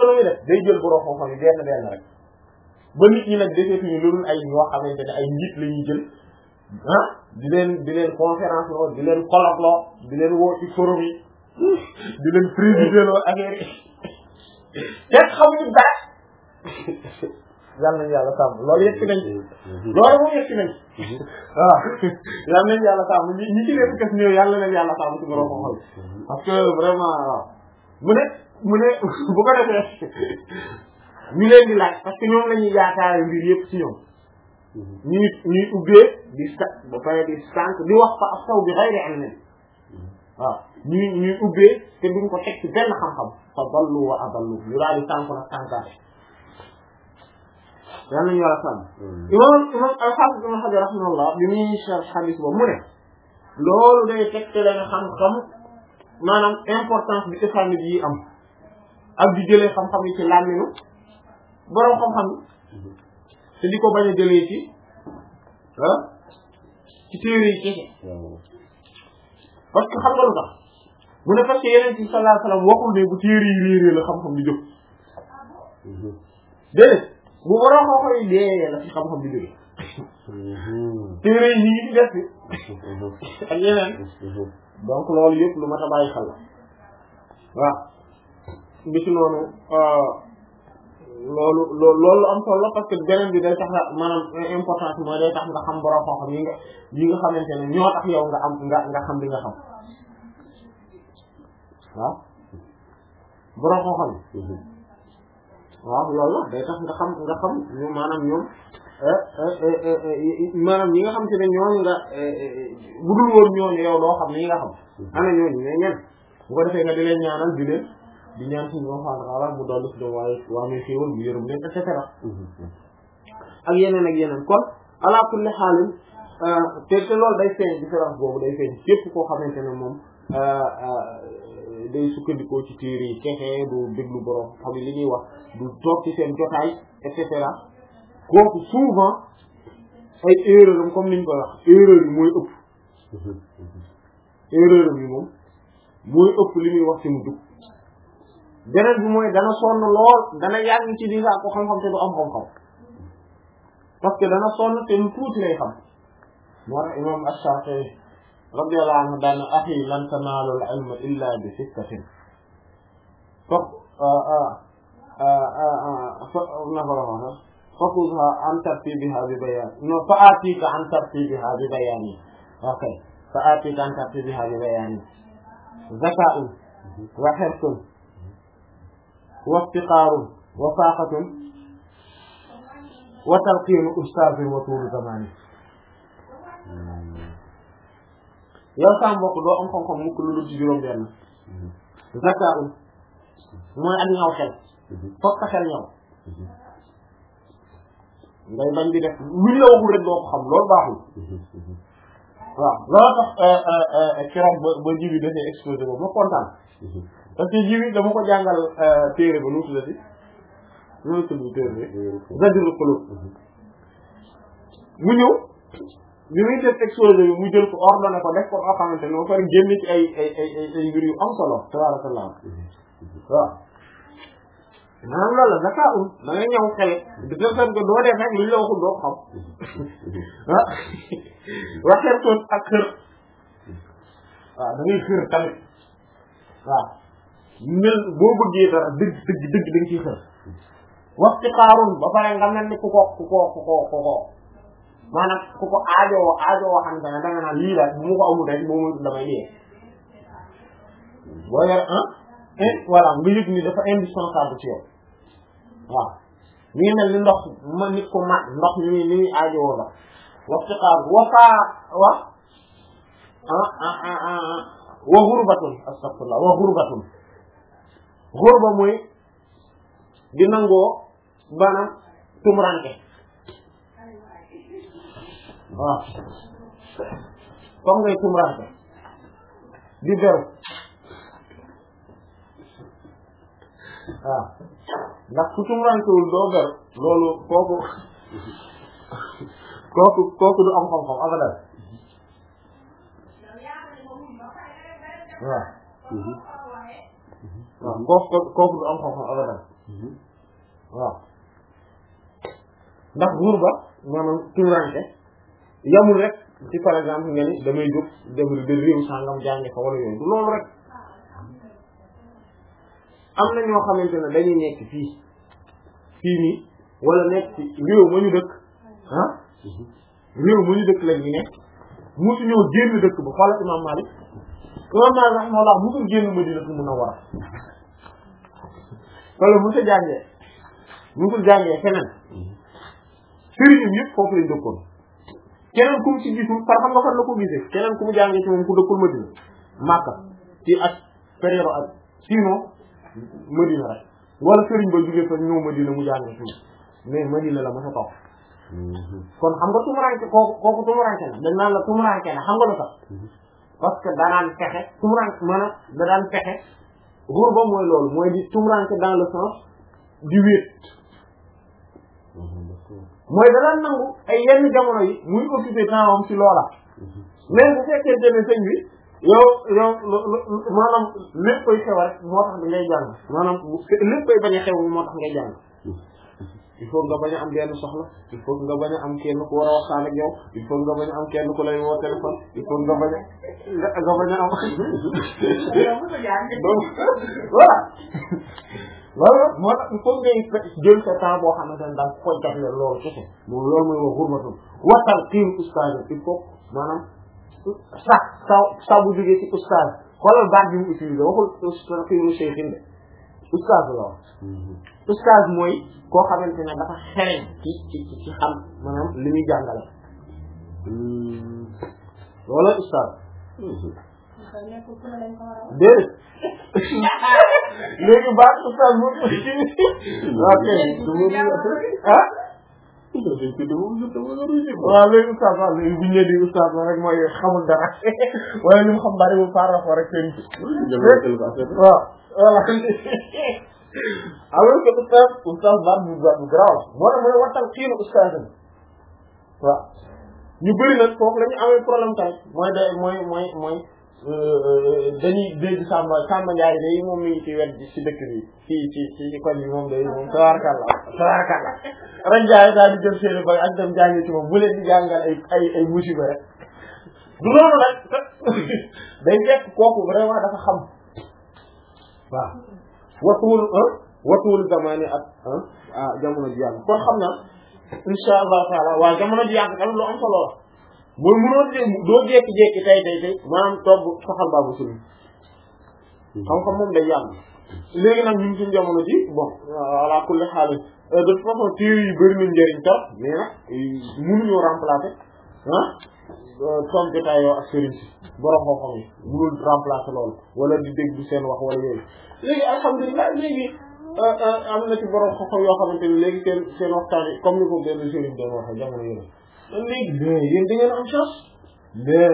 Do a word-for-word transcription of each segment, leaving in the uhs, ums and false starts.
lu muy def day jël borom xam-xam yi benn benn rek ba nit ñi nag defeetuñu lu dul ay ñoo xamante ne ay njiit la ñuy jël ah di leen di leen conférence loo di leen colloque loo di leen woo ci forum yi di leen présider loo affaire yi fekk xamuñu dara yal nañu yàlla sàmm loolu yëpp nañ loolu moom yëpp nañ waaw yal nañu yàlla sàmm ñi ñi ci leen kes ñëw yàlla nañu yàlla sàmm ci borom xam-xam parce que vraiment waaw mu ne mu ne bu ko defee ñu leen di laaj parce que ñoom la ñuy yaakaar mbir yëpp ci ñoom ñuy ñuy ubbee di sa ba pare di sànq di wax fa ak saw bi xayri am nen waaw ñuy ñuy ubbee te duñ ko teg ci benn xam-xam fa ballu wa aballu ñu daal di sànq nag sànqaate yal nañu yàlla sànq imam imam al-Hafiz ibn Hajar rahimahullah bi muy sharh hadith ba mu ne loolu day tegtale ne xam-xam maanaam importance bi ifani bi yi am ak di jëlee xam-xam yi ci làmminu boroom xam-xam yi te di ko bañ a jëlee ci ah ci téere yi kese parce que xam nga lu tax mu ne parce que yeneen ci sallallahu alayhi wasallam waxul ne bu téere yi réerée la xam-xam di jóg déedéet bu boroom xam-xam yi dee la ci xam-xam di jóge téere yi ñi ngi ci def ak yeneen donc loolu yëpp lu mat a bàyyi xel la waaw bi ci noonu loolu loolu loolu am solo la parce que beneen bi day tax maanaam importance mooy day tax nga xam borom xam-xam yi nga yi nga xamante ne ñoo tax yow nga am nga nga xam li nga xam waaw borom xam-xam yi waaw loolu la day tax nga xam nga xam ñu maanaam ñoom maanaam ñi nga xam te ne ñooñu nga bu dul woon ñooñu yow doo xam ni nga xam ana ñooñu mais ñen bu ko defee nga di leen ñaanal di leen di ñaan suñu subhaanahu wa ta'aala mu dolli si doom waaye waa muy xéewal bu yërëm leen et cetera ak yeneen ak yeneen kon ala kulli xaalin te te loolu day feeñ différence boobu day feeñ képp koo xamante ne moom day sukkandikoo ci téere yi kexe du déglu borom xam li ñuy wax du toog ci seen jotaay et cetera kooku souvent ay erreur am comme niñ koy wax erreur yi mooy ëpp erreur yi moom mooy ëpp li muy wax ci mu dugg beneen bi mooy dana sonn lool dana yàgg ci di saa ko xam-xam te du am xam-xam parce que dana sonn te lu tuuti lay xam moo tax imam Ash-Shafi'i radiyallahu anhu daan axi lan tanaalu al-ilma illa bi sittatin fop nako فخذها عن ترتيبها ببيان no فآتيك عن ترتيبها ببيان ok فآتيك عن ترتيبها ببيان ذكاء وحرص وافتقار وفاقة وتلقين أستاذ وطول زمان yow sa mbokk doo am xam-xam mukk lu ci juróom benn zakaa'u mooy ak ñaw xel foog sa xel ñaw ngay bañ di def luñ la waxul rek doo ko xam loolu baaxul waaw loolu tax keroog ba ba jibi dafay exposé boobu ma kontaan parce que jibi dama ko jàngal téere ba nu tuddati nu tudd téere bi Zadrul Qulub mu ñëw bi muy def exposé bi mu jël ko ordonné ko def ko oo xamante ne ba pare génn ci ay ay ay ay mbir yu am solo tabarakallah waaw maanaam loolu la zaka um da ngay ñëw xel de telle sorte que doo def rek li ñu la waxul doo ko xam ah waxeer toon ak xër waaw da ngay xër tamit waaw mel boo bëggee dara dëgg dëgg dëgg da nga ciy xër wax ci xaarun ba pare nga mel ni ku ko ku ko ku ko ku ko maanaam ku ko aajoo aajoo xam ne da nga naan lii daal bu mu ko amul rek boo mu damay dee boo yor ah voilà nga yëg ni dafa indispensable ci yow waaw mi ngi mel ni ndox ma nit ko mat ndox mi ni muy aajowoo la wax ci xaar wafaa wa ah ah ah wa xurbatun astaghfirullah wa xurbatun xurba mooy di nangoo maanaam tumuranke waaw comme ngay tumuranke di beru waaw ndax ku tumurankewul doo beru loolu kooku kooku kooku du am xam-xam abadan waaw waaw kooku kooku du am xam-xam abadan waaw ndax gurba maanaam tumuranke yamul rek ci par exemple nga ni damay jóg dem de réew sangam jànge fa wala yooyu du loolu rek am na ñoo xamante ne dañuy nekk fii fii nii wala nekk ci réew ma ñu dëkk ah réew ma ñu dëkk lañ ñu nekk musu ñëw génn dëkk ba xoolal imam Malik imam Malik rahimahullah musul génn Madinatul Munawwara wala musul jàngee musul jàngee feneen sëriñam yëpp foofu lañ dëkkoon keneen ku mu ci gisul par xam nga fan la ko gisee keneen ku mu jàngee ci moom ku dëkkul Madina Makka ci ak période ak sinon Madina rek wala sëriñ ba jógee fa ñëw Madina mu jàngee ci moom mais Madina la ma sa toog kon xam nga tumuranke kooku kooku tumuranke na dañ naan la tumuranke na xam nga lu tax parce que danaan fexe tumuranke maanaam da daan fexe ruur ba mooy loolu mooy di tumuranke dans le sens di wéet mooy da daan nangu ay yenn jamono yi muy occupé temps am ci loola mais bu fekkee ne sëñ bi yow yow maanaam lépp koy xew rek moo tax ngay jàng maanaam lépp koy bañ a xew moo tax ngay jàng il faut nga bañ a am benn soxla il faut nga bañ a am kenn ku war a waxtaan ak yow il faut nga bañ a am kenn ku lay woo téléphone il faut nga bañ a nga bañ a am donc voilà loolu moo tax il faut ngay jël sa temps boo xamante ne daal koy jagleel loolu kese moom loolu mooy wax xurmatul watal xiim ustaaz il faut maanaam sax sa sa bu jógee ci ustaaz xoolal baat bi mu utilisé waxul xiimu cheikhin de ustaaz la wax ustaaz mooy koo xamante ne dafa xereñ ci ci ci xam maanaam li muy jàngale wala ustaaz déedéet léegi baat ustaaz moo ok ah waaw léegi ustaaz waaw léegi bu ñu lee di ustaaz la rek mooy xamul dara wala li mu xam bariwul par rapport rek seen waaw voilà alors que ustaaz ustaaz baat bu bu garaaw moo tax mooy wattal xiinu ustaaz waaw ñu bëri nag foofu la ñu amee problème tamit mooy day mooy mooy mooy dañuy dégg Samba Samba Ndiaye day moom mi ngi ci wet ci dëkk bi ci ci ci ci koñ bi moom day moom tabaarkalla tabaarkalla rek jaay daal di jël seeni boy ak dem jàngi ci moom bu leen di jàngal ay ay ay musiba rek du loolu rek day fekk kooku vraiment dafa xam waaw watuwul watuwul zamani ak ah jamono ji yàgg kon xam naa insha allah taala waaw jamono ji yàgg tamit lu am solo la mooy mënoo doo jékki-jékki tey tey tey maanaam togg saxal baabu suñu xam-xam moom day yàgg léegi nag ñun suñu jamono ji bon ala kulli xaal de toute façon téere yi bëri nañ njëriñ trop mais nag mënuñoo remplacer ah toog jotaay yoo ak sëriñ si borom xam-xam yi mënul remplacer loolu wala di dégg seen wax wala yooyu léegi alhamdulilah léegi am na ci borom xam-xam yoo xamante ni léegi seen seen waxtaan yi comme ni ko benn sëriñ doon waxee jamono yooyu man léegi mais yéen da ngeen am chance mais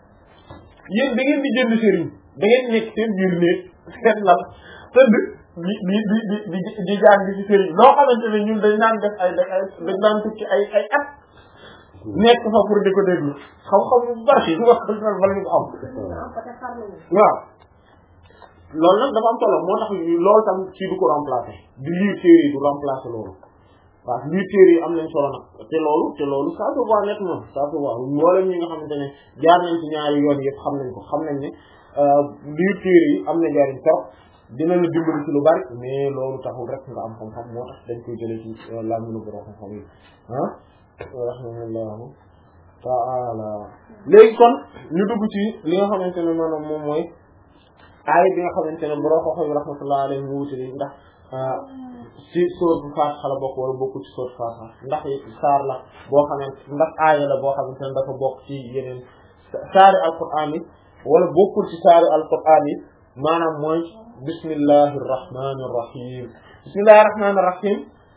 yéen da ngeen di jënd sëriñ da ngeen nekk seen biir néeg seen lal tëdd di di di di di di jàng ci sëriñ loo xamante ne ñun dañ naan def ay dañ naan tukki ay ay at nekk fa pour di ko déglu xam-xam bu bari wax dëgg bala ñu ko am waaw loolu nag dafa am solo moo tax loolu tam ci du ko remplacer di lire téere yi du remplacer loolu waaw lire téere yi am nañ solo nag te loolu te loolu ça se voit nettement ça se voit mboolem ñi nga xamante ne jaar nañ ci ñaari yoon yëpp xam nañ ko xam nañ ne lire téere yi am na njariñ trop dina la dimbali ci lu bari mais loolu taxul rek nga am xam-xam moo tax dañ koy jëlee ci làmmiñu borom xam-xam yi ah rahimahullahu ta'ala léegi kon ñu dugg ci li nga xamante ne maanaam moom mooy aay bi nga xamante ne borom xam-xam yi rahmatullahi alayhi mu wuti ndax ci sourate Fatiha la bokk wala bokku ci sourate Fatiha ndax saar la boo xamante ndax aaya la boo xamante ne dafa bokk ci yeneen saari alquraan yi wala bokkul ci saari alquraan yi maanaam mooy bismillahi irrahmani irrahim bismillahi irrahmani irrahim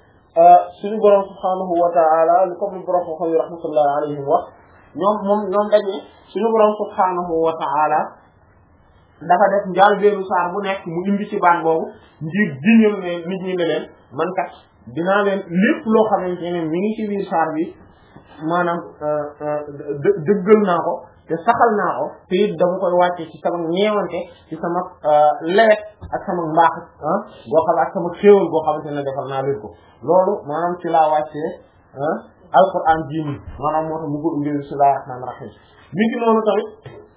suñu borom subhanahu wa ta'ala li comme borom xam yi rahmatullahi alayhim wax ñoom moom ñoom dañee suñu borom subhanahu wa ta'ala dafa def njaal beenu saar bu nekk mu indi ci baat boobu ngir diñal ne nit ñi ne leen man kat dinaa leen lépp loo xamante ne mi ngi ci biir saar bi maanaam dë dëggal naa ko te saxal naa ko te it dama koy wàcce ci sama ñeewante ci sama lewet ak sama mbaax ah goo xam ak sama xéewal goo xamante ne defal naa leen ko loolu maanaam ci laa wàccee ah alquran bii nii maanaam moo tax mu ko indi bismillahir rahmanir rahim mi ngi noonu tamit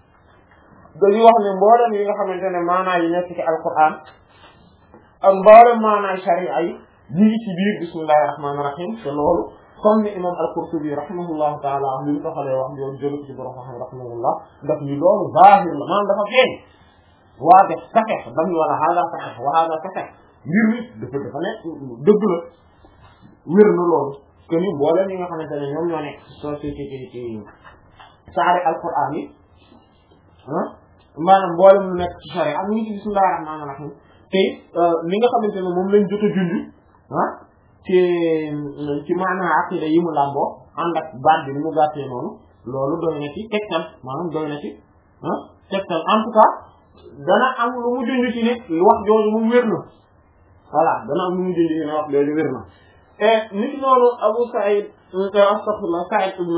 dañuy wax ne mboolem yi nga xamante ne maanaa yi nekk ci alquran ak mboolem maanaa sharia yi ñu ngi ci biir bismillahir rahmanir rahim te loolu comme ni imam al-Qurtubi rahimahullahu taala li mu taxalee wax yoon jël ci borom xam rahimahullah daf ni loolu zahir la maanaam dafa feeñ waa def saxex dam wala hada saxex wa hada saxex mbir mi dafa dafa nekk dëgg la wér na loolu que ni mboolem yi nga xamante ne ñoom ñoo nekk société ci ci saari alquran yi ah maanaam mboolem lu nekk ci sharia am ñu ci bismillahir rahmanir rahim te li nga xamante ne moom lañ jot a junj ah ci ci maanaam aqida yi mu làmboo ànd ak baat bi ni mu gàttee noonu loolu doy na ci tegtal maanaam doy na ci ah tegtal en tout cas dana am lu mu junj ci ne wax jooju moom wér na voilà dana am lu mu junj ci ne wax jooju wér na et nit noonu Abu Sa'id astaghfirullah Sa'id ibn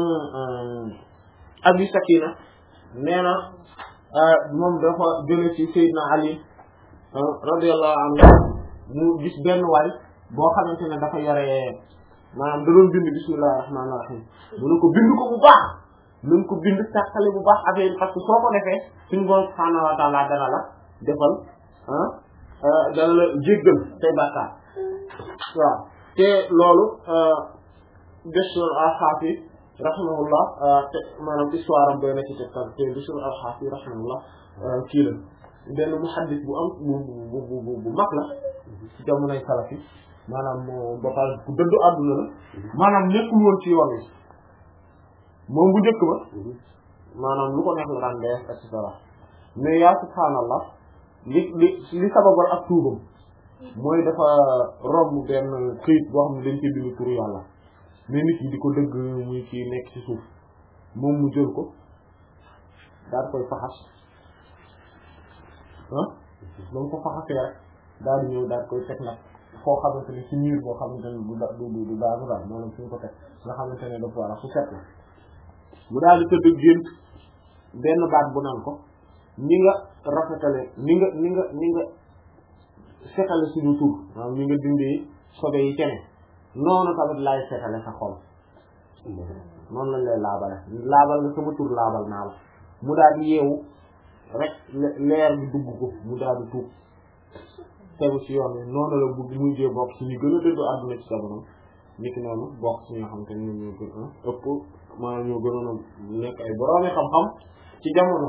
Abi Sakina nee na moom dafa jële ci Seydina Ali radiyallahu anhu mu gis benn waay boo xamante ne dafa yore maanaam da doon bind bismillahir rahmanir rahim mu ne ko bind ko bu baax nañ ko bind tàqale bu baax affaire parce que soo ko defee suñu borom subhanahu wa ta'ala dana la defal ah dana la jéggal say bàkkaar waaw te loolu Bishr al-Hafi rahimahullah te maanaam histoire am doy na ci tegtal te Bishr al-Hafi rahimahullah kii la benn muhaddis bu am bu bu bu bu mag la ci jamonoy salafi maanaam ba pare ku dëddu àdduna la maanaam nekkul woon ci yoon wi moom bu njëkk ba maanaam lu ko neex la daan def et cetera mais yaa subhaanallah li li li sababal ak tuubam mooy dafa romb benn këyit boo xam ne dañ koy bind turu yàlla mais nit yi di ko dëgg muy kii nekk ci suuf moom mu jël ko daal koy faxas ah moom ko faxasee rek daal di ñëw daal koy teg nag foo xamante ne ci mur boo xamante ne du du du du daanu daal maanaam suñ ko teg nga xamante ne dafa war a fu set la mu daal di tëdd gént benn baat bu naan ko ni nga rafetale ni nga ni nga ni nga setale suñu tur maanaam ni nga dindee sobe yi kene noonu tamit laay setale sa xol noonu lañ lay laabale laabal nga sama tur laabal naa la mu daal di yeewu rek leer bi dugg ko mu daal di tuub tegu ci yoon wi noonu la bu muy jee bokk ci ñu gën a dëddu àdduna ci jamono niki noonu bokk ci ñoo xam te ne ñoo gën a ëpp maanaam ñoo gënoon a nekk ay boroomi xam-xam ci jamono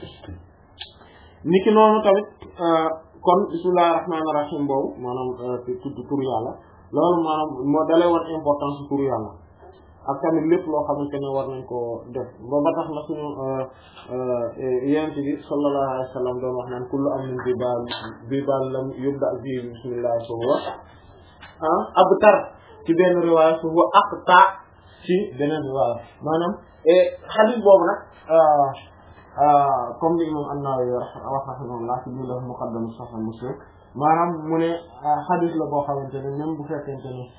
niki noonu tamit kon bismillahir rahmanir rahim boobu maanaam tudd tur yàlla loolu maanaam moo dalay war importance tur yàlla ak tamit lépp loo xamante ne war nañ ko def ba ba tax na suñu yonent bi sallallahu alayhi wa sallam doon wax naan kullu amrin bi baal bi baal lam yubda bi bismillah fa huwa ah abtar ci benn riwaaya fa huwa aqta ci beneen riwaaya maanaam hadith boobu nag comme li imam an-Nawawi wax rahimahullah ci biir muqaddam Sahih Muslim maanaam mu ne hadith la boo xamante ne même bu fekkente ne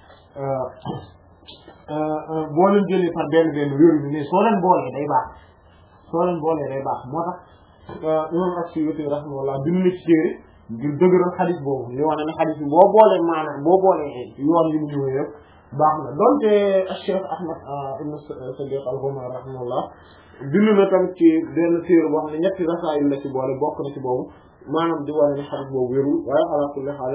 boo leen jëlee par benn benn wéeru bi mais soo leen boolee day baax soo leen boolee day baax moo tax imam as-Suyuti rahimahullah bind na ci téere ngir dëgëral xadis boobu li wane ne xadis bi boo boolee maanaam boo boolee yoon yi mu ñëwee yëpp baax na donte Cheikh Ahmad ibn Sadiq al-Ghumari rahimahullah bind na tamit ci benn téere boo xam ne ñetti rasaayil la ci boole bokk na ci boobu maanaam di wane ne xadis boobu wérul waaye ala kulli haal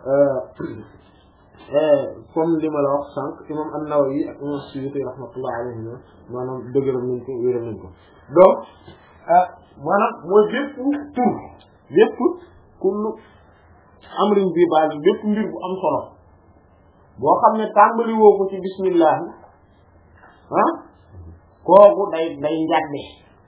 comme li ma la wax sànq imam an-Nawawi ak imam Suyuti rahmatullah alayhi maanaam dëgëral nañ ko wéral nañ ko donc maanaam mooy bépp tur bépp kullu amrin bi baal bépp mbir bu am solo boo xam ne tàmbali woo ko ci bismillah ah kooku day day njàdde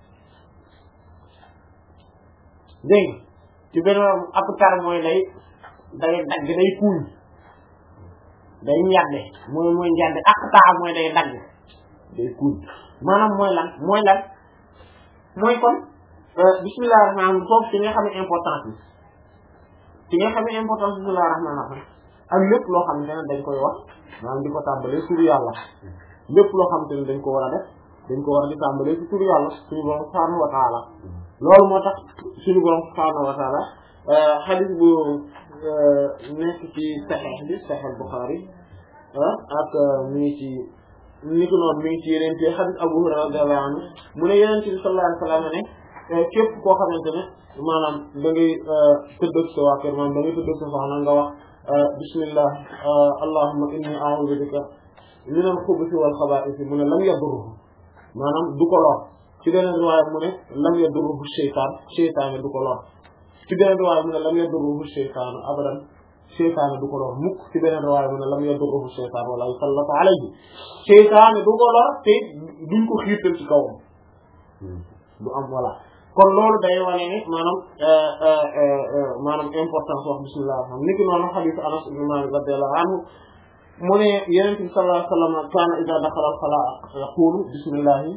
dégg ci benn ab tar mooy day day dagg day kuuñ day njàdde mooy mooy njàdde ak taa mooy day dagg day kuuñ maanaam mooy lan mooy lan mooy kon bismillahir rahmanir rahim foofu ci nga xam ne importance bi ci nga xam ne importance bismillahir rahmanir rahim ak lépp loo xamante ne dañ koy wax maanaam di ko tàmbalee tur yàlla lépp loo xamante ne dañ ko war a def dañ ko war di tàmbalee ci turu yàlla suñu borom subhaanahu wa taala loolu moo tax suñu borom subhaanahu wa taala hadith bu nekk ci Sahih bi Sahih Bukhari ak mi ngi ci ni ko noonu mi ngi ci yeneen ci hadith Abu Hurayra radiyallahu anhu mu ne Yonent bi sallallahu alayhi wa sallam ne képp koo xamante ne maanaam da ngay tëdd ak sa waa kër maanaam da ngay tëdd ak sa soxna nga wax bismillah allahumma inni a'udhu bika min al-khubuthi wal khaba'ith mu ne lam yadurruhu maanaam du ko lor ci beneen riwaaya mu ne lam yadurruhu shaytaan shaytaan du ko lor ci beneen riwaaya mu ne lam yadurruhu shaytaan abadan shaytaan du ko lor mukk ci beneen riwaaya mu ne lam yadurruhu shaytaan wala yusallatu alayhi shaytaan du ko lor te duñ ko xiirtal ci kawam du am voilà kon loolu day wane ni maanaam maanaam importance wax bismillah ni ki noonu hadith Anas ibn Malik radiyallahu anhu mu ne Yonent bi sallallahu alayhi wa sallam kaana idha dakhala al-khalaa yaqulu bismillahi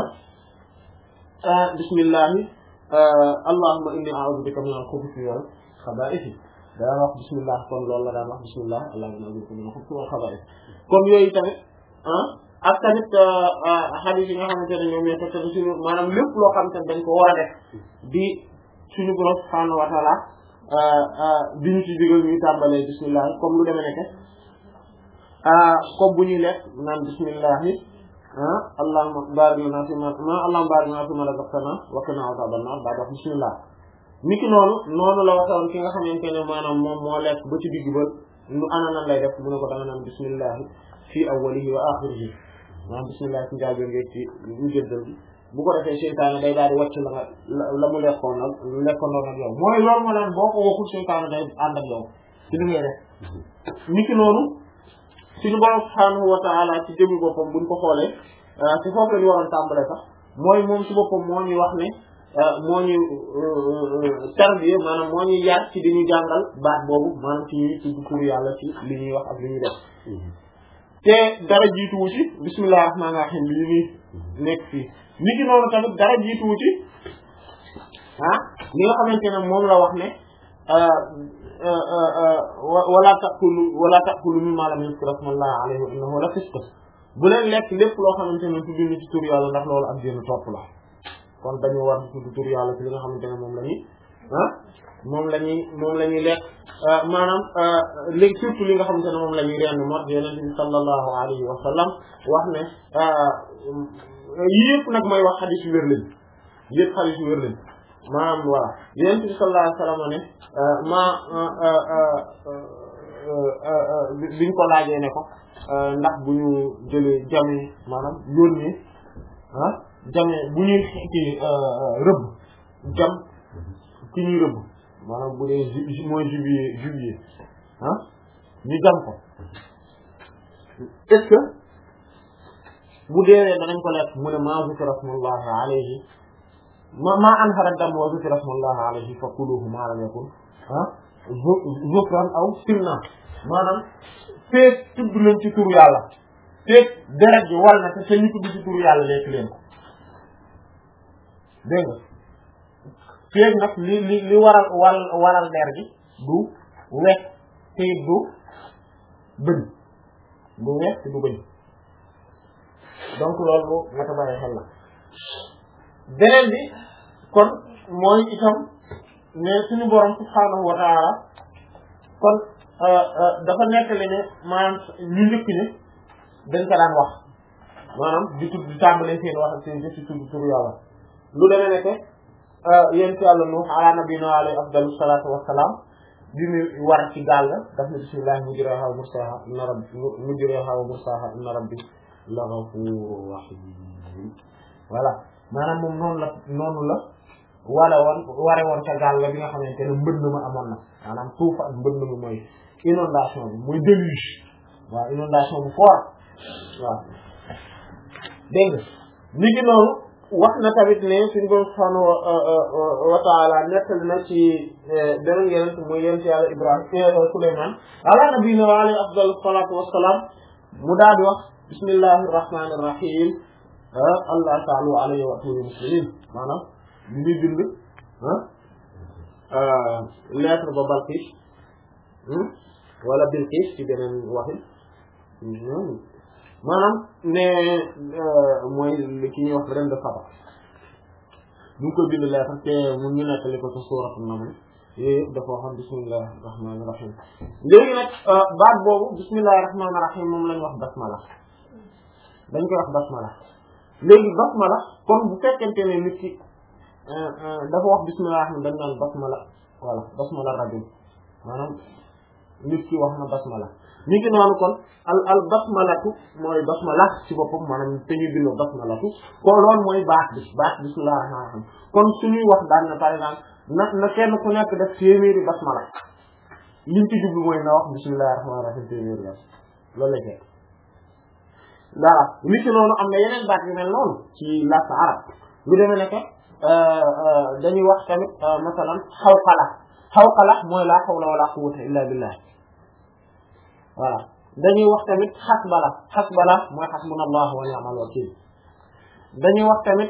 bismillahi allahumma inni a'udhu bika min al-khubuthi wal khaba'ith daan wax bismillah kon loolu la daan wax bismillah allahumma inni a'udhu bika min al-khubuthi wal khaba'ith comme yooyu tamit ak tamit hadith yi nga xamante ne ñoom ñoo te suñu maanaam lépp loo xamante ne dañ ko war a def di suñu borom subhaanahu wa ta'ala di ñu ci digal ñuy tàmbalee bismillah comme lu demee nekk comme bu ñuy lekk naan bismillahi allahumma barik lana fi ma allahumma barik lana fi ma razaqtana wa qina adhaban nar daa dox bismillah niki noonu noonu la waxoon ki nga xamante ne maanaam moom moo lekk ba ci digg ba nu ana nan lay def mu ne ko danga naan bismillahi fi awwalihi wa akhirihi maanaam bismillah ci njàlbéen nga ci ñu jëddal bi bu ko defee seytaane day daal di wàcc la nga la mu lekkoon nag lekkoondoon ak yow mooy loolu moo leen boo ko waxul seytaane day ànd ak yow ci li ngay def niki noonu suñu borom subhaanahu wa ta'ala ci jëmmi boppam buñ ko xoolee ci foofu la ñu waroon tàmbale sax mooy moom ci boppam moo ñuy wax ne moo ñu tarbiya maanaam moo ñuy yar ci di ñu jàngal baat boobu maanaam ci ñuy tudd tur yàlla ci li ñuy wax ak li ñuy def te dara jiituwu ci bismillahir rahmanir rahim li ñuy nekk fii nit ki noonu tamit dara jiituwu ci ah li nga xamante ne moom la wax ne wala taqulu wala taqulu mimma lam yuzkar ismullahi alayhi innahu la fisq bu leen lekk lépp loo xamante ne tudd ni ci tur yàlla ndax loolu ak génn topp la kon dañu war di tudd tur yàlla ci li nga xamante ne moom la ñuy ah moom la ñuy moom la ñuy lekk maanaam léegi surtout li nga xamante ne moom la ñuy rend moo Yonent bi sallallahu alayhi wa sallam wax ne yëpp nag mooy wax xadis yu wér lañ yëpp xadis yu wér lañ maanaam voilà Yonent bi sallallahu alayhi wa sallam ne ma biñ ko laajee ne ko ndax bu ñu jëlee jamee maanaam yónnee ah jamee bu ñuy kii rëbb jam ki ñuy rëbb maanaam bu dee ju mooy juillet juillet ah ñu jam ko est-ce que bu deewee danañ ko lekk mu ne maa zikra rasulullahi alayhi ma maa anhara dam wa zikra rasulullahi alayhi fa kuluhu maa lam yakun ah zufran aw sinna maanaam feek tudd leen ci turu yàlla feek deret ji wal na te te ñu tudd ci turu yàlla lekk leen ko dégg nga feek nag li li li waral wal waral der gi du wekk te du bëñ du wekk te du bëñ donc loolu nga ta bàyyi xel la beneen bi kon mooy itam ne suñu borom subhaanahu wa ta'ala kon dafa nekk li ne maanaam ñu njëkk ne dañ ko daan wax maanaam di tudd di tàmbalee seen wax ak seen jëf ci tudd turu yàlla lu demee nekk yéen ci yàlla Nuux ala nabiyina alayhi afdalu salaatu wassalaam bi mu war ci gaal ga daf ne bismillahi mujriha wa mursaha inna rabbi mujriha wa mursaha inna rabbi la ghafurur rahim voilà maanaam moom noonu la noonu la wala woon ware woon ca gaal ga bi nga xamante ne mbënd ma amoon na maanaam tuufa ak mbënd mi mooy inondation bi mooy déluge waaw inondation bu fort waaw dégg nga li gi noonu wax na tamit ne suñu borom subhanahu wa ta'ala nettali na ci beneen yeneen mooy yonent yàlla Ibrahima Souleymane ala nabiyina wa alayhi afdalu salaatu wassalaam mu daal di wax bismillahir rahmanir rahim allah ta'ala alayhi wa sallam muslimin maanaam ñu ngi bind lettre ba Balqis wala Bilqis ci beneen waxin maanaam ne mooy ki ñuy wax ren de Saba ñu ngi koy bind lettre te mu ñu nettali ko ci suuratu Naml yooyu dafa waxoon bismillahir rahmanir rahim léegi nag baat boobu bismillahir rahmanir rahim moom lañ wax basmala dañ koy wax basmala léegi basmala kon bu fekkente ne nit ki dafa wax bismillahir rahman dañ naan basmala voilà basmala rajul maanaam nit ki wax na basmala ni ngi noonu kon al al basmalatu mooy basmala ci boppam maanaam te ñu bindoo basmalatu kon loolu mooy baat bi baat bismillahir rahmanir rahim kon suñuy wax daan na par exemple na na kenn ku nekk def téeméeri basmala liñ ci jublu mooy na wax bismillahir rahmanir rahim téeméeri yoon loolu la jekk voilà li ci noonu am na yeneen baat yu mel noonu ci làkk arab lu demee nekk dañuy wax tamit masalan xawqala xawqala mooy laa hawla wala quwwata illa billah voilà dañuy wax tamit xasbala xasbala mooy xasbunallah wa ni'mal wakil dañuy wax tamit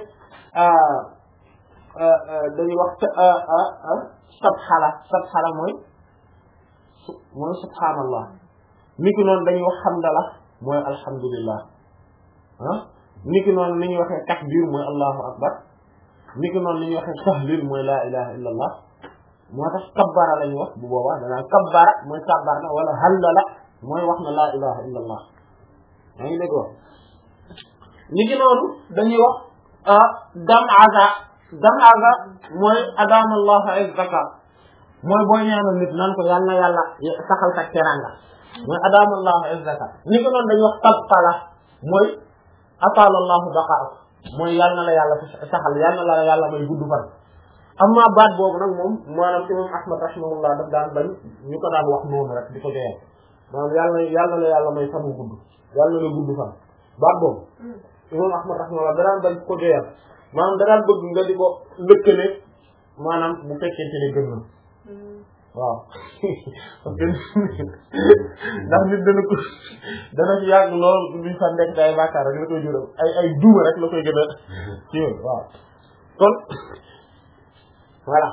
dañuy wax sabxala sabxala mooy mooy subhanallah niki noonu dañuy wax xamdala mooy alhamdulillah ah niki noonu li ñuy waxee takbir mooy allahu akbar niki noonu li ñuy waxee tahlil mooy la ilaha illa allah moo tax kabbara la ñuy wax bu boobaa danaa kabbara mooy kabbar na wala hallala mooy wax na la ilaha illa allah yaa ngi dégg wax niki noonu dañuy wax dam aza dam aza mooy adama allah izzaka mooy boo ñaanal nit naan ko yàlla na yàlla saxal sa teranga mooy adama allah izzaka niki noonu dañuy wax tabtala mooy atala allah baqaak mooy yàlla na la yàlla saxal yàlla na la yàlla may gudd fan amma baat boobu nag moom maanaam imam ahmad rahimahullah daf daan bañ ñu ko daan wax noonu rek di ko joyee maanaam yàlla yàlla la yàlla may fan wu gudd yàlla la gudd fan baat boobu imam ahmad rahimahullah da daan bañ ko joyee maanaam da daan bëgg nga di ko lëkkale maanaam bu fekkente ne gën na waaw parce que ndax nit dana ko dana ci yàgg lool duñ fa nekk ay bàkkaar rek la koy jural ay ay duuma rek la koy gën a ci yoon waaw kon voilà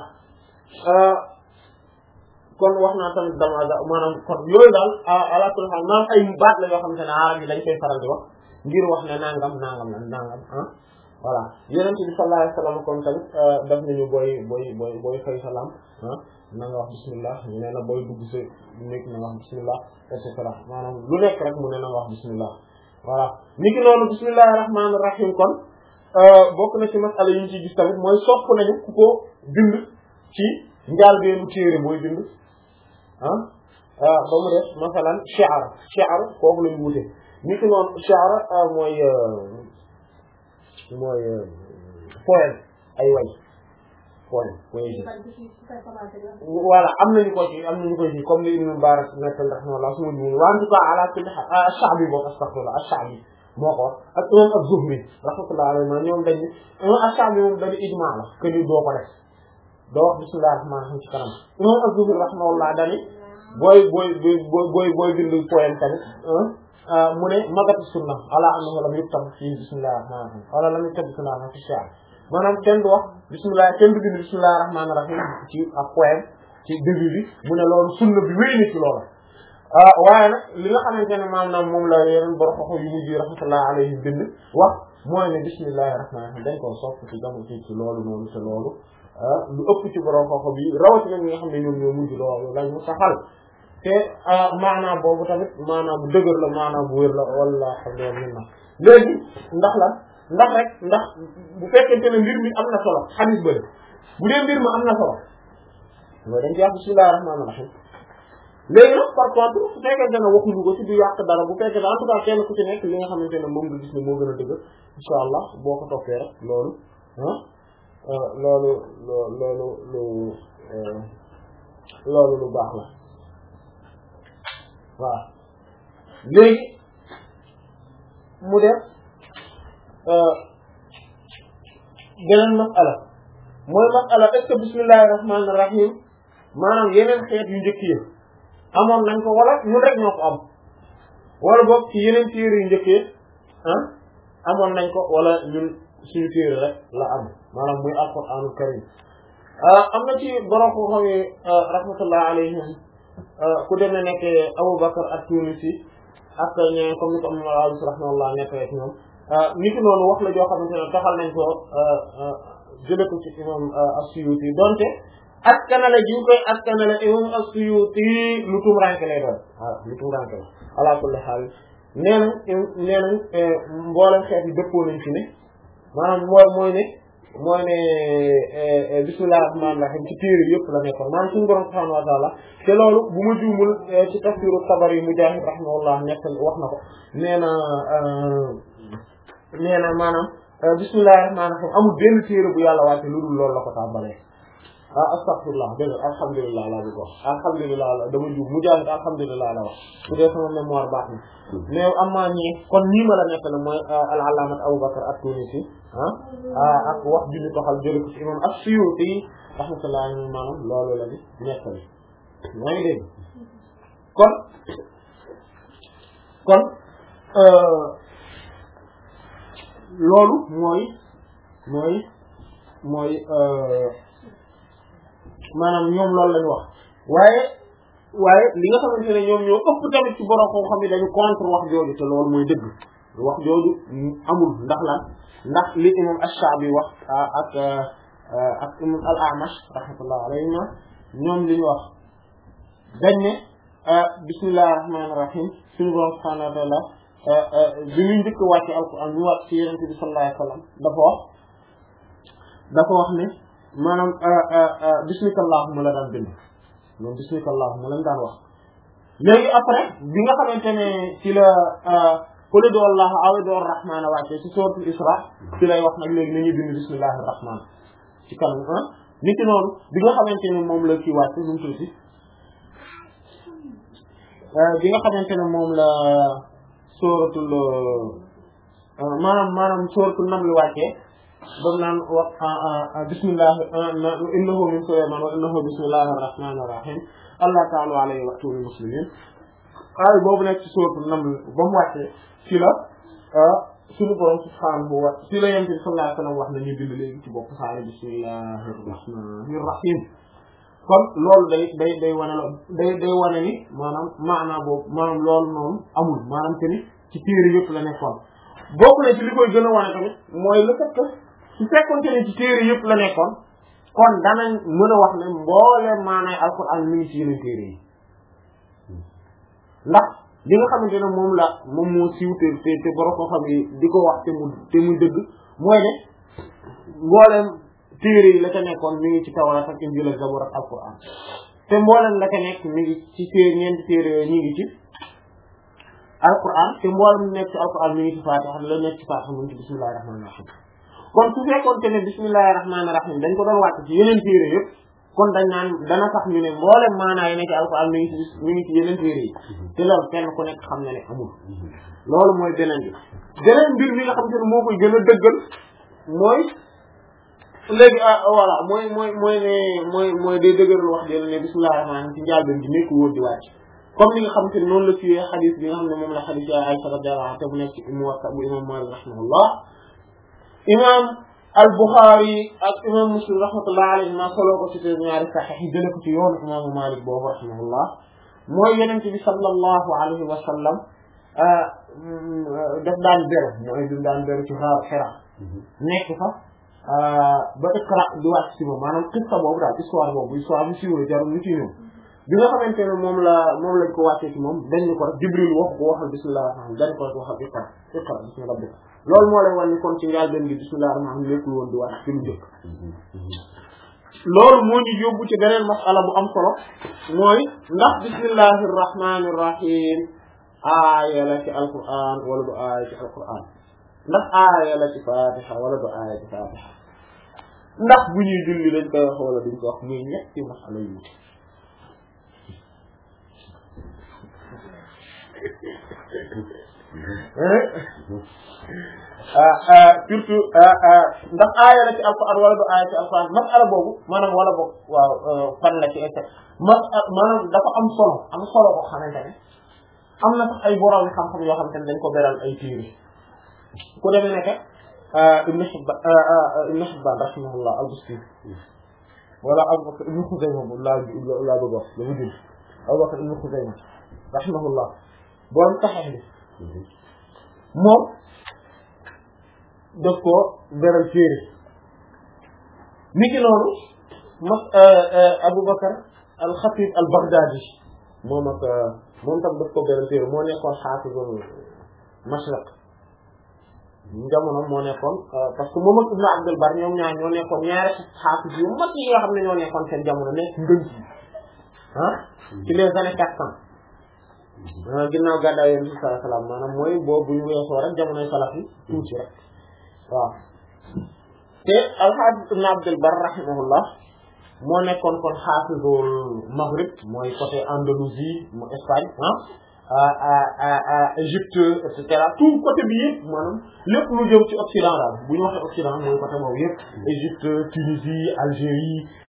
kon wax naa tamit dama maanaam kon yooyu daal ala kulli haal maanaam ay baat la yoo xamante ne arab yi dañ koy faral di wax ngir wax ne nangam nangam la nangam ah voilà yonent bi sallallahu alayhi wasallam kon tamit daf nañu booy booy booy booy fay salaam ah na nga wax bismillah nee na booy dugg sa nekk na nga wax bismillah et cetera maanaam lu nekk rek mu ne na nga wax bismillah voilà niki noonu bismillahir rahmanir rahim kon bokk na ci masala yi ñu ci gis tamit mooy sopp nañu ku ko bind ci njaalbeenu téere booy bind ah ba mu def masalan shi'r shi'r kooku lañu wute niki noonu shi'r mooy mooy poème ay way poème poésie voilà am nañu ko ci am nañu ko ci comme li Ibn Mubarak nekkal rahimahullah suma dum wa en tout cas ala kulli ash-Sha'bi boobu astaghfirullah ash-Sha'bi moo ko ak imam az-Zuhri rahmatullah alayhi ma ñoom dañu imam ash-Sha'bi moom dañu ijma la que ni doo ko def doo wax bismillahir rahmanir rahim ci kanam imam az-Zuhri rahimahullah dañu booy booy booy booy booy bind poème tamit mu ne magatu sunna ala annahu lam yuktab fi bismillahir rahmanir rahim wala lam yuktab bismillahir fi shi'r maanaam kenn du wax bismillah kenn du bind bismillahir rahmanir rahim ci ak poème ci début bi mu ne loolu sunna bi wéy na ci loolu waaye nag li nga xamante ne maanaam moom la yeneen borom xoxo yu mujj rahmatullah alayhi bind wax mooy ne bismillahir rahmanir rahim dañ ko sopp ci jamono ci ci loolu noonu te loolu lu ëpp ci borom xoxo bi rawatina ñi nga xam ne ñoom ñoo mujj loolu lañ mu saxal te maanaam boobu tamit maanaam bu dëgër la maanaam bu wér la wala alhamdulillah léegi ndax la ndax rek ndax bu fekkente ne mbir mi am na solo xadis bëri bu dee mbir mi am na solo mooy dañ ci wax bismillahir rahmanir rahim léegi nag par contre bu fekkente ne waxuñu ko ci du yàq dara bu fekkee en tout cas kenn ku ci nekk li nga xamante ne moom nga gis ne moo gën a dëgër insha allah boo ko toppee rek loolu ah loolu loolu lu loolu lu baax la waaw léegi mu def beneen masala mooy masala est-ce que bismillahir rahmanir rahim maanaam yeneen xeet yu njëkk yi amoon nañ ko wala ñun rek ñoo ko am wala boog ci yeneen téere yu njëkk yi ah amoon nañ ko wala ñun suñu téere rek la am maanaam muy alqur'anul karim am na ci borom ko xamee rahmatullah alayhim ku demee nekk Abu Bakr at-Tunisi ak ñeneen comme ni ko am rahmatullah nekk rek ñoom niki noonu wax la joo xamante ne taxal nañ ko jële ko ci imam as-Suyuti donte askanale ji ñu koy askanale imam as-Suyuti lu tumranke lay doon waaw lu tumranke la ala kulli haal nee nañ nee nañ mboolem xeet yi dëppoo nañ ci ne maanaam mooy mooy ne mooy ne bismillahir rahmanir rahim ci téere yëpp la nekkoon maanaam suñu borom subhanahu wa ta'ala te loolu bu ma juumul ci tafsiru Tabari Mujaahid rahimahullah nekk wax na ko nee na nee na maanaam bismillahir rahmanir rahim amul benn téere bu yàlla wàcce lu dul loolu la ko tàmbalee ah astaghfirullah dégg nga alhamdulilah laa bëgg wax alhamdulilah la dama juum Mujaahid alhamdulilah la wax su dee sama mémoire baax na mais am naa ñi kon ñii ma la nekk la mooy al-allaamat Abu Bakr at-Tunisi ah ak wax bi ñu toxal jële ko ci imam as-Suyuti rahmatullah maanaam loolu la di nekk li maa ngi dégg kon kon loolu mooy mooy mooy maanaam ñoom loolu lañu wax waaye waaye li nga xamante ne ñoom ñoo ëpp tamit ci borom koo xam ne dañu contre wax jooju te loolu mooy dëgg wax jooju amul ndax lan ndax li imam ash-Sha'bi wax ak ak imam al-A'mash rahmatullah alayhi ñoom li ñu wax dañ ne bismillahir rahmanir rahim suñu borom subhanahu wa ta'ala bi ñu njëkk wàcce alquran ñu wàcc ci yonent bi sallallahu alayhi wa sallam dafa wax dafa wax ne maanaam bismika allahumma la daan bind moom bismika allahumma lañ daan wax léegi après bi nga xamante ne ci la qul ud'u allaha aw ud'u rahmana wàcce ci suratul Isra ci lay wax nag léegi nañuy bind bismillahir rahman ci kanam ah nit ki noonu bi nga xamante ne moom la ci wàcce nu mu tuuti bi nga xamante ne moom la suratul maanaam maanaam suratul Naml wàcce bam naan wax bismillah innahu min Sulayman wa innahu bismillahir rahmanir rahim allah ta'ala alayhi wa sallam muslimin ay boobu nekk ci suratul Naml ba mu wàcce ci la suñu borom subhanahu wa ci la yonent bi sallallahu alayhi wa sallam wax na ñu bind léegi ci bopp saari bismillahir rahmanir rahim kon loolu day day day wane la day day wane ni maanaam maanaa boobu maanaam loolu noonu amul maanaam te ni ci téere yëpp la nekkoon bokk na ci li koy gën a wane tamit mooy le fait que su fekkoon te ni ci téere yëpp la nekkoon kon danañ mën a wax ne mbooleem maanaay alquran mi ngi ci yeneen téere yi ndax li nga xamante ne moom la moom moo siiw te te te borom koo xam yi di ko wax te mu te muy dëgg mooy ne mbooleem téere yi la ca nekkoon mi ngi ci Tawraat ak Injiil ak Zabuur ak alquran te mbooleem la ca nekk mi ngi ci téere ñeenti téere yooyu ñu ngi ci alquran te mbooleem nekk ci alquran mi ngi ci Faatiha la nekk ci Faatiha mu ngi ci bismillahir rahmanir rahim kon su fekkoon te ne bismillahir rahmanir rahim dañ ko doon wàcc ci yeneen téere yëpp kon dañ naan dana sax ñu ne mboolem maanaa yi nekk ci alquran mi ngi ci mi ngi ci yeneen téere yi te loolu kenn ku nekk xam na ne amul loolu mooy beneen bi beneen mbir mi nga xam te ne moo koy gën a dëggal mooy léegi ah voilà mooy mooy mooy ne mooy mooy day dëgëral wax dëgg ne bismillahir rahmanir rahim ci njàlbéen bi nekkul woon di wàcc comme ni nga xam te ne noonu la ci xadis bi nga xam ne moom la xadis ya Aysa radiyallahu anha te bu nekk ci Muwatta bu imam Maalik rahimahullah imam al-Bukhari ak imam Muslim rahmatullah alayhi ma solo ko ci te ñaari saxiix yi jële ko ci yoonu imaamu Maalik boobu rahimahullah mooy Yonent bi sallallahu alayhi wa sallam daf daan beru mooy dum daan beru ci xaar Hira nekk fa ba Iqra di wàcc ci moom maanaam qissa boobu daal histoire boobu histoire bi siiwee jarul lu ci ñëw bi nga xamante ne moom la moom lañ ko wàccee ci moom dañ ko rek Jibril wax ko waxal bismillahir rahmanir rahim dañ ko rek waxal Iqra Iqra bismi rabbika loolu moo lay wan ni kon ci njaal benn bi bismillahir rahmanir rahim nekkul woon di wàcc ci lu njëkk loolu moo ñu yóbbu ci beneen masala bu am solo mooy ndax bismillahir rahmanir rahim aaya la ci alquran wala du aaya ci alquran ndax aaya la ci fatiha wala du aaya ci fatiha ndax bu ñuy julli dañ koy wax wala duñ ko wax muy ñetti masala yu wuute surtout ndax aaya la ci alquran wala du aaya ci alquran masala boobu maanaam wala boog waaw fan la ci effet mas maanaam dafa am solo am solo ko xamante ne am na sax ay borom xam-xam yoo xamante ne dañ ko beral ay téere ku demee nekk Ibn Hibban Ibn Hibban rahimahullah al-Busti wala Abu Bakr ibn Khuzayma laa laa bëgg wax dama jël Abu Bakr ibn Khuzayma rahimahullah borom Sahih bi moom daf ko beral téere niki noonu mas Abu Bakr al-Khatib al-Baghdadi moom ak moom tam daf ko beral téere moo nekkoon xaafizul Mashriq jamono moo nekkoon parce que moom ak Ibn Abdul Barr ñoom ñaar ñoo nekkoon ñaari xaafis yu mag yi nga xam ne ñoo nekkoon seen jamono nekk ngën ci ah ci les années quatre cents ginnaaw gàddaay Yonent bi sallallahu alayhi wasallam maanaam mooy boobu ñu weesoo rek jamonoy salaf yi tuuti rek waaw te al-Hafiz Ibn Abdul Barr rahimahullah moo nekkoon kon xaafizul Maghrib mooy côté Andalousie mu Espagne ah Égypte et cetera tout côté bi yëpp maanaam lépp lu jëm ci Occident daal bu ñu waxee Occident mooy côté boobu yëpp Égypte Tunisie Algérie